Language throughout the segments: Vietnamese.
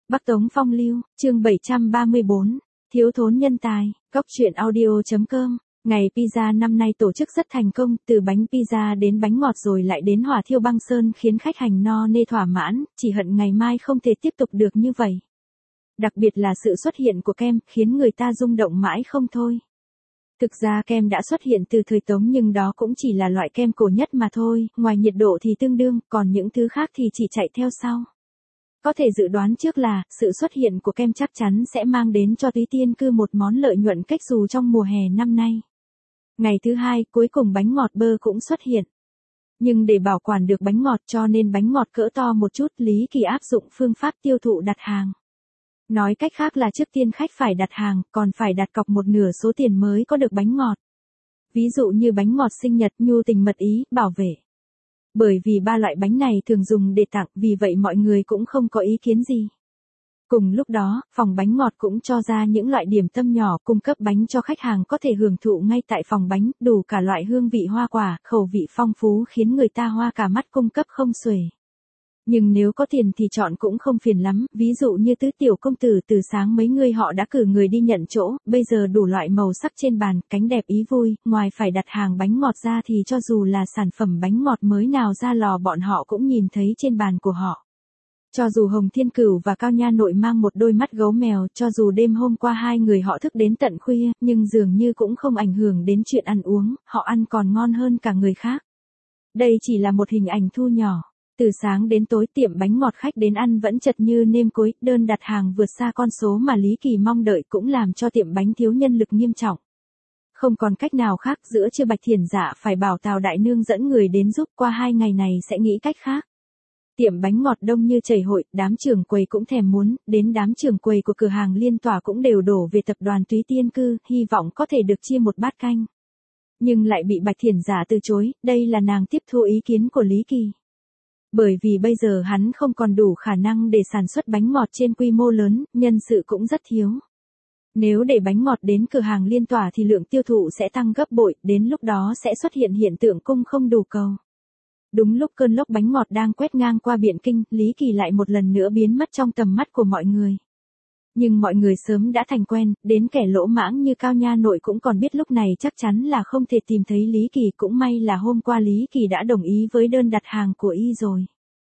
Bắc Tống Phong Lưu, chương 734, thiếu thốn nhân tài, Cóc truyện audio.com. Ngày pizza năm nay tổ chức rất thành công, từ bánh pizza đến bánh ngọt rồi lại đến hỏa thiêu băng sơn khiến khách hành no nê thỏa mãn, chỉ hận ngày mai không thể tiếp tục được như vậy. Đặc biệt là sự xuất hiện của kem, khiến người ta rung động mãi không thôi. Thực ra kem đã xuất hiện từ thời Tống nhưng đó cũng chỉ là loại kem cổ nhất mà thôi, ngoài nhiệt độ thì tương đương, còn những thứ khác thì chỉ chạy theo sau. Có thể dự đoán trước là, sự xuất hiện của kem chắc chắn sẽ mang đến cho Túy Tiên Cư một món lợi nhuận cách dù trong mùa hè năm nay. Ngày thứ hai, cuối cùng bánh ngọt bơ cũng xuất hiện. Nhưng để bảo quản được bánh ngọt cho nên bánh ngọt cỡ to một chút, Lý Kỳ áp dụng phương pháp tiêu thụ đặt hàng. Nói cách khác là trước tiên khách phải đặt hàng, còn phải đặt cọc một nửa số tiền mới có được bánh ngọt. Ví dụ như bánh ngọt sinh nhật, nhu tình mật ý, bảo vệ. Bởi vì ba loại bánh này thường dùng để tặng, vì vậy mọi người cũng không có ý kiến gì. Cùng lúc đó, phòng bánh ngọt cũng cho ra những loại điểm tâm nhỏ cung cấp bánh cho khách hàng có thể hưởng thụ ngay tại phòng bánh, đủ cả loại hương vị hoa quả, khẩu vị phong phú khiến người ta hoa cả mắt cung cấp không xuể. Nhưng nếu có tiền thì chọn cũng không phiền lắm, ví dụ như Tứ tiểu công tử từ sáng mấy người họ đã cử người đi nhận chỗ, bây giờ đủ loại màu sắc trên bàn, cánh đẹp ý vui, ngoài phải đặt hàng bánh ngọt ra thì cho dù là sản phẩm bánh ngọt mới nào ra lò bọn họ cũng nhìn thấy trên bàn của họ. Cho dù Hồng Thiên Cửu và Cao Nha Nội mang một đôi mắt gấu mèo, cho dù đêm hôm qua hai người họ thức đến tận khuya, nhưng dường như cũng không ảnh hưởng đến chuyện ăn uống, họ ăn còn ngon hơn cả người khác. Đây chỉ là một hình ảnh thu nhỏ. Từ sáng đến tối tiệm bánh ngọt khách đến ăn vẫn chật như nêm cối, đơn đặt hàng vượt xa con số mà Lý Kỳ mong đợi cũng làm cho tiệm bánh thiếu nhân lực nghiêm trọng. Không còn cách nào khác, giữa trưa Bạch Thiển Dạ phải bảo Tào Đại Nương dẫn người đến giúp, qua 2 ngày này sẽ nghĩ cách khác. Tiệm bánh ngọt đông như chảy hội, đám trưởng quầy cũng thèm muốn, đến đám trưởng quầy của cửa hàng liên tỏa cũng đều đổ về tập đoàn Túy Tiên Cư, hy vọng có thể được chia một bát canh. Nhưng lại bị Bạch Thiển Dạ từ chối, đây là nàng tiếp thu ý kiến của Lý Kỳ. Bởi vì bây giờ hắn không còn đủ khả năng để sản xuất bánh ngọt trên quy mô lớn, nhân sự cũng rất thiếu. Nếu để bánh ngọt đến cửa hàng liên tỏa thì lượng tiêu thụ sẽ tăng gấp bội, đến lúc đó sẽ xuất hiện hiện tượng cung không đủ cầu. Đúng lúc cơn lốc bánh ngọt đang quét ngang qua Biện Kinh, Lý Kỳ lại một lần nữa biến mất trong tầm mắt của mọi người. Nhưng mọi người sớm đã thành quen, đến kẻ lỗ mãng như Cao Nha Nội cũng còn biết lúc này chắc chắn là không thể tìm thấy Lý Kỳ, cũng may là hôm qua Lý Kỳ đã đồng ý với đơn đặt hàng của y rồi.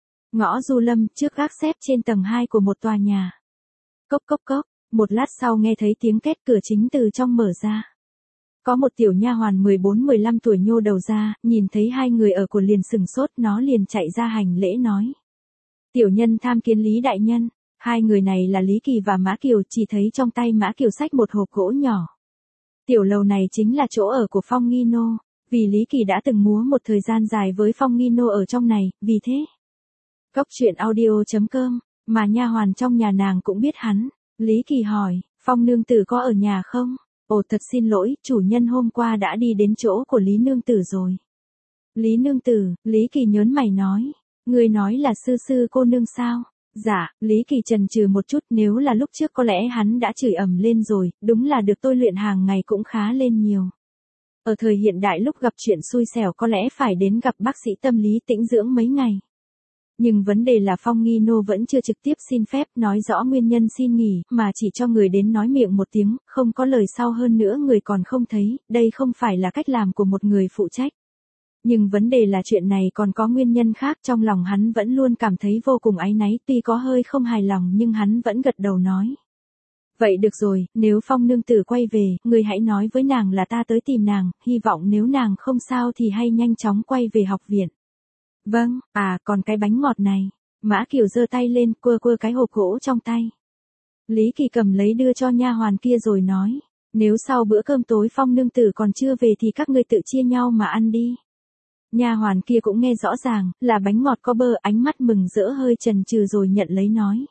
Ngõ Du Lâm, trước gác xếp trên tầng 2 của một tòa nhà. Cốc cốc cốc, một lát sau nghe thấy tiếng két, cửa chính từ trong mở ra. Có một tiểu nha hoàn 14-15 tuổi nhô đầu ra, nhìn thấy hai người ở của liền sừng sốt, nó liền chạy ra hành lễ nói. Tiểu nhân tham kiến Lý đại nhân. Hai người này là Lý Kỳ và Mã Kiều, chỉ thấy trong tay Mã Kiều xách một hộp gỗ nhỏ. Tiểu lầu này chính là chỗ ở của Phong Nghi Nô, vì Lý Kỳ đã từng múa một thời gian dài với Phong Nghi Nô ở trong này, vì thế. Cóc truyện audio.com, mà nha hoàn trong nhà nàng cũng biết hắn. Lý Kỳ hỏi, Phong nương tử có ở nhà không? Ồ thật xin lỗi, chủ nhân hôm qua đã đi đến chỗ của Lý nương tử rồi. Lý nương tử, Lý Kỳ nhớn mày nói, người nói là sư cô nương sao? Dạ, Lý Kỳ chần chừ một chút, nếu là lúc trước có lẽ hắn đã chửi ầm lên rồi, đúng là được tôi luyện hàng ngày cũng khá lên nhiều. Ở thời hiện đại lúc gặp chuyện xui xẻo có lẽ phải đến gặp bác sĩ tâm lý tĩnh dưỡng mấy ngày. Nhưng vấn đề là Phong Nghi Nô vẫn chưa trực tiếp xin phép nói rõ nguyên nhân xin nghỉ, mà chỉ cho người đến nói miệng một tiếng, không có lời sau, hơn nữa người còn không thấy, đây không phải là cách làm của một người phụ trách. Nhưng vấn đề là chuyện này còn có nguyên nhân khác, trong lòng hắn vẫn luôn cảm thấy vô cùng áy náy, tuy có hơi không hài lòng nhưng hắn vẫn gật đầu nói. Vậy được rồi, nếu Phong nương tử quay về, người hãy nói với nàng là ta tới tìm nàng, hy vọng nếu nàng không sao thì hay nhanh chóng quay về học viện. Vâng, còn cái bánh ngọt này. Mã Kiều giơ tay lên, quơ cái hộp gỗ trong tay. Lý Kỳ cầm lấy đưa cho nha hoàn kia rồi nói, nếu sau bữa cơm tối Phong nương tử còn chưa về thì các ngươi tự chia nhau mà ăn đi. Nha hoàn kia cũng nghe rõ ràng, là bánh ngọt có bơ, ánh mắt mừng rỡ hơi chần chừ rồi nhận lấy nói.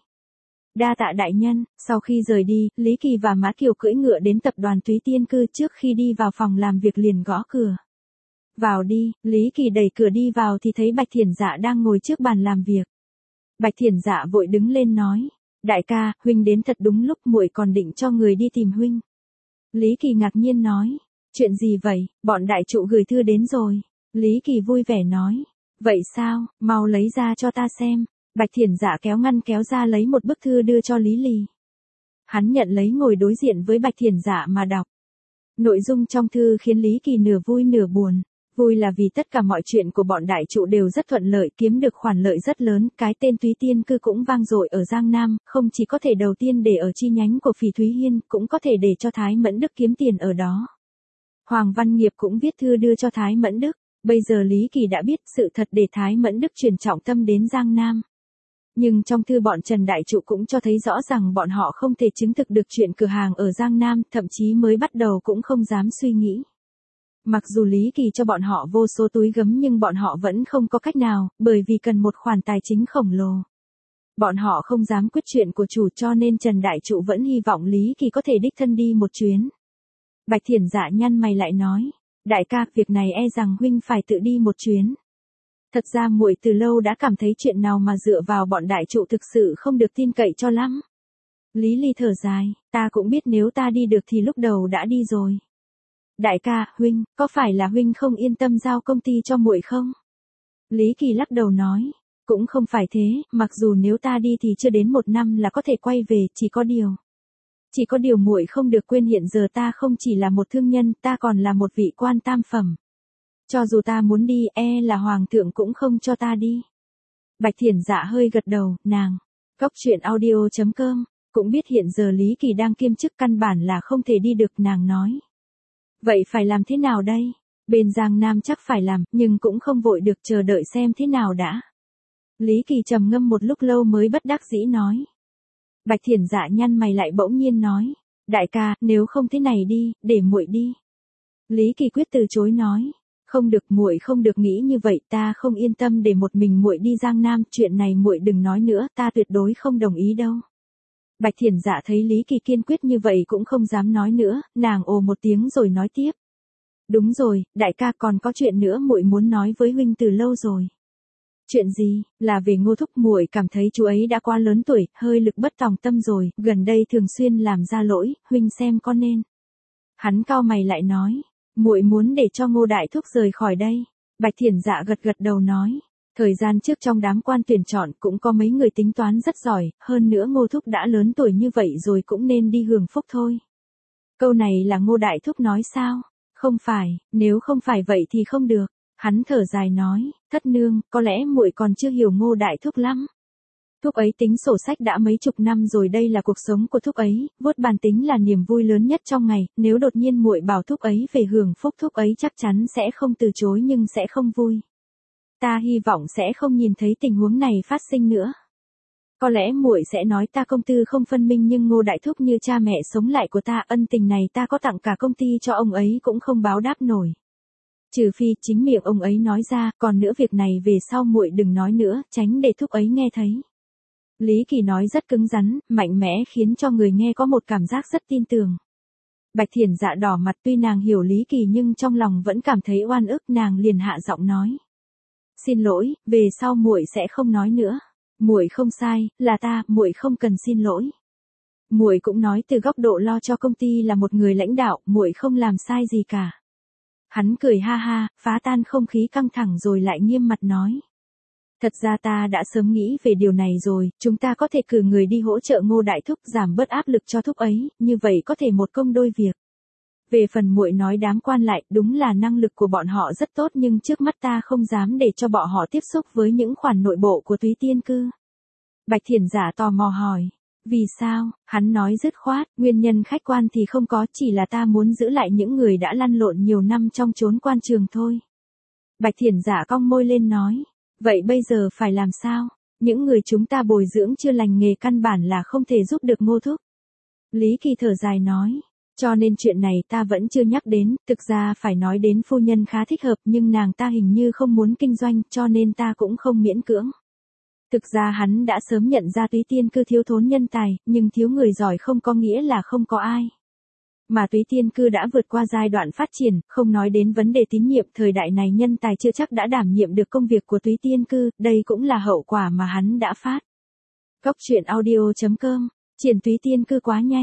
Đa tạ đại nhân. Sau khi rời đi, Lý Kỳ và Mã Kiều cưỡi ngựa đến tập đoàn Túy Tiên Cư, trước khi đi vào phòng làm việc liền gõ cửa. Vào đi, Lý Kỳ đẩy cửa đi vào thì thấy Bạch Thiển Dạ đang ngồi trước bàn làm việc. Bạch Thiển Dạ vội đứng lên nói, đại ca, huynh đến thật đúng lúc, muội còn định cho người đi tìm huynh. Lý Kỳ ngạc nhiên nói, chuyện gì vậy, bọn đại trụ gửi thư đến rồi. Lý Kỳ vui vẻ nói, vậy sao, mau lấy ra cho ta xem. Bạch Thiển Dạ kéo ngăn kéo ra lấy một bức thư đưa cho Lý Lì. Hắn nhận lấy ngồi đối diện với Bạch Thiển Dạ mà đọc. Nội dung trong thư khiến Lý Kỳ nửa vui nửa buồn. Vui là vì tất cả mọi chuyện của bọn đại trụ đều rất thuận lợi, kiếm được khoản lợi rất lớn, cái tên Túy Tiên Cư cũng vang dội ở Giang Nam, không chỉ có thể đầu tiên để ở chi nhánh của Phỉ Thúy Hiên, cũng có thể để cho Thái Mẫn Đức kiếm tiền ở đó. Hoàng Văn Nghiệp cũng viết thư đưa cho Thái Mẫn Đức, bây giờ Lý Kỳ đã biết sự thật để Thái Mẫn Đức chuyển trọng tâm đến Giang Nam. Nhưng trong thư bọn Trần Đại Trụ cũng cho thấy rõ rằng bọn họ không thể chứng thực được chuyện cửa hàng ở Giang Nam, thậm chí mới bắt đầu cũng không dám suy nghĩ. Mặc dù Lý Kỳ cho bọn họ vô số túi gấm nhưng bọn họ vẫn không có cách nào, bởi vì cần một khoản tài chính khổng lồ. Bọn họ không dám quyết chuyện của chủ cho nên Trần Đại Trụ vẫn hy vọng Lý Kỳ có thể đích thân đi một chuyến. Bạch Thiển Dạ nhăn mày lại nói, đại ca, việc này e rằng huynh phải tự đi một chuyến. Thật ra muội từ lâu đã cảm thấy chuyện nào mà dựa vào bọn đại trụ thực sự không được tin cậy cho lắm. Lý Ly thở dài, ta cũng biết nếu ta đi được thì lúc đầu đã đi rồi. Đại ca, huynh, có phải là huynh không yên tâm giao công ty cho muội không? Lý Kỳ lắc đầu nói, cũng không phải thế, mặc dù nếu ta đi thì chưa đến 1 năm là có thể quay về, chỉ có điều muội không được quên hiện giờ ta không chỉ là một thương nhân, ta còn là một vị quan tam phẩm. Cho dù ta muốn đi, e là hoàng thượng cũng không cho ta đi. Bạch Thiển Dạ hơi gật đầu, nàng, Cóc Truyện Audio.com, cũng biết hiện giờ Lý Kỳ đang kiêm chức căn bản là không thể đi được, nàng nói. Vậy phải làm thế nào đây? Bên Giang Nam chắc phải làm, nhưng cũng không vội được, chờ đợi xem thế nào đã. Lý Kỳ trầm ngâm một lúc lâu mới bất đắc dĩ nói. Bạch Thiển Dạ nhăn mày lại bỗng nhiên nói, đại ca, nếu không thế này đi, để muội đi. Lý Kỳ quyết từ chối nói, không được, muội không được nghĩ như vậy, ta không yên tâm để một mình muội đi Giang Nam, chuyện này muội đừng nói nữa, ta tuyệt đối không đồng ý đâu. Bạch Thiển Dạ thấy Lý Kỳ kiên quyết như vậy cũng không dám nói nữa, nàng ồ một tiếng rồi nói tiếp. Đúng rồi, đại ca, còn có chuyện nữa muội muốn nói với huynh từ lâu rồi. Chuyện gì? Là về Ngô thúc, muội cảm thấy chú ấy đã quá lớn tuổi, hơi lực bất tòng tâm rồi, gần đây thường xuyên làm ra lỗi, huynh xem có nên. Hắn cau mày lại nói, muội muốn để cho Ngô đại thúc rời khỏi đây. Bạch Thiển Dạ gật gật đầu nói, thời gian trước trong đám quan tuyển chọn cũng có mấy người tính toán rất giỏi, hơn nữa Ngô thúc đã lớn tuổi như vậy rồi cũng nên đi hưởng phúc thôi. Câu này là Ngô đại thúc nói sao? Không phải, nếu không phải vậy thì không được. Hắn thở dài nói, thất nương, có lẽ muội còn chưa hiểu Ngô đại thúc lắm. Thúc ấy tính sổ sách đã mấy chục năm rồi, đây là cuộc sống của thúc ấy, vuốt bàn tính là niềm vui lớn nhất trong ngày, nếu đột nhiên muội bảo thúc ấy về hưởng phúc, thúc ấy chắc chắn sẽ không từ chối nhưng sẽ không vui. Ta hy vọng sẽ không nhìn thấy tình huống này phát sinh nữa. Có lẽ muội sẽ nói ta công tư không phân minh, nhưng Ngô đại thúc như cha mẹ sống lại của ta, ân tình này ta có tặng cả công ty cho ông ấy cũng không báo đáp nổi. Trừ phi chính miệng ông ấy nói ra, còn nữa việc này về sau muội đừng nói nữa, tránh để thúc ấy nghe thấy. Lý Kỳ nói rất cứng rắn, mạnh mẽ khiến cho người nghe có một cảm giác rất tin tưởng. Bạch Thiển Dạ đỏ mặt, tuy nàng hiểu Lý Kỳ nhưng trong lòng vẫn cảm thấy oan ức, nàng liền hạ giọng nói. Xin lỗi, về sau muội sẽ không nói nữa. Muội không sai, là ta, muội không cần xin lỗi. Muội cũng nói từ góc độ lo cho công ty là một người lãnh đạo, muội không làm sai gì cả. Hắn cười ha ha, phá tan không khí căng thẳng rồi lại nghiêm mặt nói. Thật ra ta đã sớm nghĩ về điều này rồi, chúng ta có thể cử người đi hỗ trợ Ngô đại thúc giảm bớt áp lực cho thúc ấy, như vậy có thể một công đôi việc. Về phần muội nói đám quan lại, đúng là năng lực của bọn họ rất tốt nhưng trước mắt ta không dám để cho bọn họ tiếp xúc với những khoản nội bộ của Túy Tiên Cư. Bạch Thiển Dạ tò mò hỏi. Vì sao? Hắn nói dứt khoát, nguyên nhân khách quan thì không có, chỉ là ta muốn giữ lại những người đã lăn lộn nhiều năm trong chốn quan trường thôi. Bạch Thiển Dạ cong môi lên nói. Vậy bây giờ phải làm sao? Những người chúng ta bồi dưỡng chưa lành nghề căn bản là không thể giúp được Ngô thúc. Lý Kỳ thở dài nói. Cho nên chuyện này ta vẫn chưa nhắc đến, thực ra phải nói đến phu nhân khá thích hợp nhưng nàng ta hình như không muốn kinh doanh cho nên ta cũng không miễn cưỡng. Thực ra hắn đã sớm nhận ra Túy Tiên Cư thiếu thốn nhân tài, nhưng thiếu người giỏi không có nghĩa là không có ai. Mà Túy Tiên Cư đã vượt qua giai đoạn phát triển, không nói đến vấn đề tín nhiệm, thời đại này nhân tài chưa chắc đã đảm nhiệm được công việc của Túy Tiên Cư, đây cũng là hậu quả mà hắn đã phát. Cóc Truyện Audio.com, triển Túy Tiên Cư quá nhanh.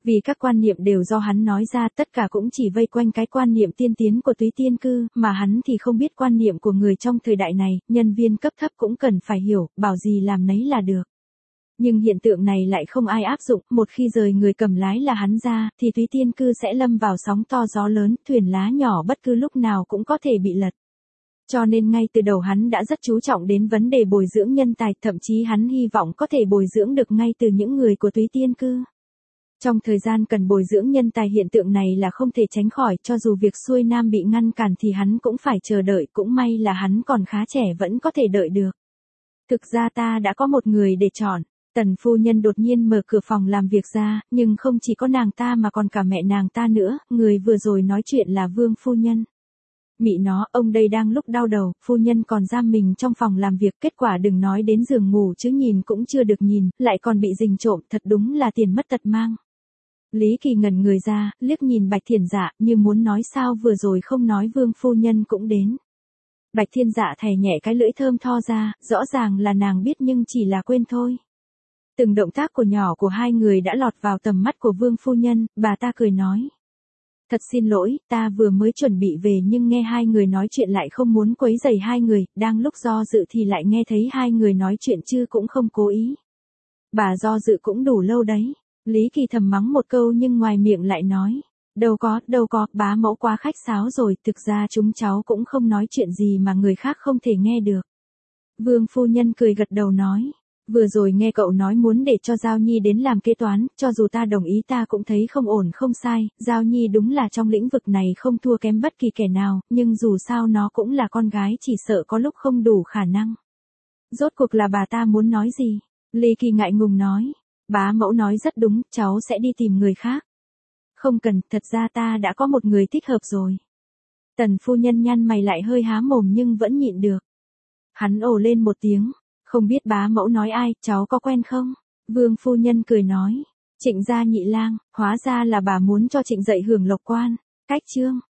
Vì các quan niệm đều do hắn nói ra, tất cả cũng chỉ vây quanh cái quan niệm tiên tiến của Túy Tiên Cư, mà hắn thì không biết quan niệm của người trong thời đại này, nhân viên cấp thấp cũng cần phải hiểu, bảo gì làm nấy là được. Nhưng hiện tượng này lại không ai áp dụng, một khi rời người cầm lái là hắn ra, thì Túy Tiên Cư sẽ lâm vào sóng to gió lớn, thuyền lá nhỏ bất cứ lúc nào cũng có thể bị lật. Cho nên ngay từ đầu hắn đã rất chú trọng đến vấn đề bồi dưỡng nhân tài, thậm chí hắn hy vọng có thể bồi dưỡng được ngay từ những người của Túy Tiên Cư. Trong thời gian cần bồi dưỡng nhân tài, hiện tượng này là không thể tránh khỏi, cho dù việc xuôi nam bị ngăn cản thì hắn cũng phải chờ đợi, cũng may là hắn còn khá trẻ vẫn có thể đợi được. Thực ra ta đã có một người để chọn. Tần phu nhân đột nhiên mở cửa phòng làm việc ra, nhưng không chỉ có nàng ta mà còn cả mẹ nàng ta nữa, người vừa rồi nói chuyện là Vương phu nhân. Mị nó, ông đây đang lúc đau đầu, phu nhân còn giam mình trong phòng làm việc, kết quả đừng nói đến giường ngủ chứ nhìn cũng chưa được nhìn, lại còn bị rình trộm, thật đúng là tiền mất tật mang. Lý Kỳ ngẩn người ra, liếc nhìn Bạch Thiển Dạ, như muốn nói sao vừa rồi không nói Vương phu nhân cũng đến. Bạch Thiên Dạ thè nhẹ cái lưỡi thơm tho ra, rõ ràng là nàng biết nhưng chỉ là quên thôi. Từng động tác của nhỏ của hai người đã lọt vào tầm mắt của Vương phu nhân, bà ta cười nói. Thật xin lỗi, ta vừa mới chuẩn bị về nhưng nghe hai người nói chuyện lại không muốn quấy rầy hai người, đang lúc do dự thì lại nghe thấy hai người nói chuyện chứ cũng không cố ý. Bà do dự cũng đủ lâu đấy. Lý Kỳ thầm mắng một câu nhưng ngoài miệng lại nói. Đâu có, bá mẫu quá khách sáo rồi, thực ra chúng cháu cũng không nói chuyện gì mà người khác không thể nghe được. Vương phu nhân cười gật đầu nói. Vừa rồi nghe cậu nói muốn để cho Giao Nhi đến làm kế toán, cho dù ta đồng ý ta cũng thấy không ổn không sai, Giao Nhi đúng là trong lĩnh vực này không thua kém bất kỳ kẻ nào, nhưng dù sao nó cũng là con gái, chỉ sợ có lúc không đủ khả năng. Rốt cuộc là bà ta muốn nói gì? Lý Kỳ ngại ngùng nói. Bá mẫu nói rất đúng, cháu sẽ đi tìm người khác. Không cần, thật ra ta đã có một người thích hợp rồi. Tần phu nhân nhăn mày lại hơi há mồm nhưng vẫn nhịn được. Hắn ồ lên một tiếng. Không biết bá mẫu nói ai, cháu có quen không? Vương phu nhân cười nói. Trịnh gia nhị lang, hóa ra là bà muốn cho Trịnh dậy hưởng lộc quan. Cách chương.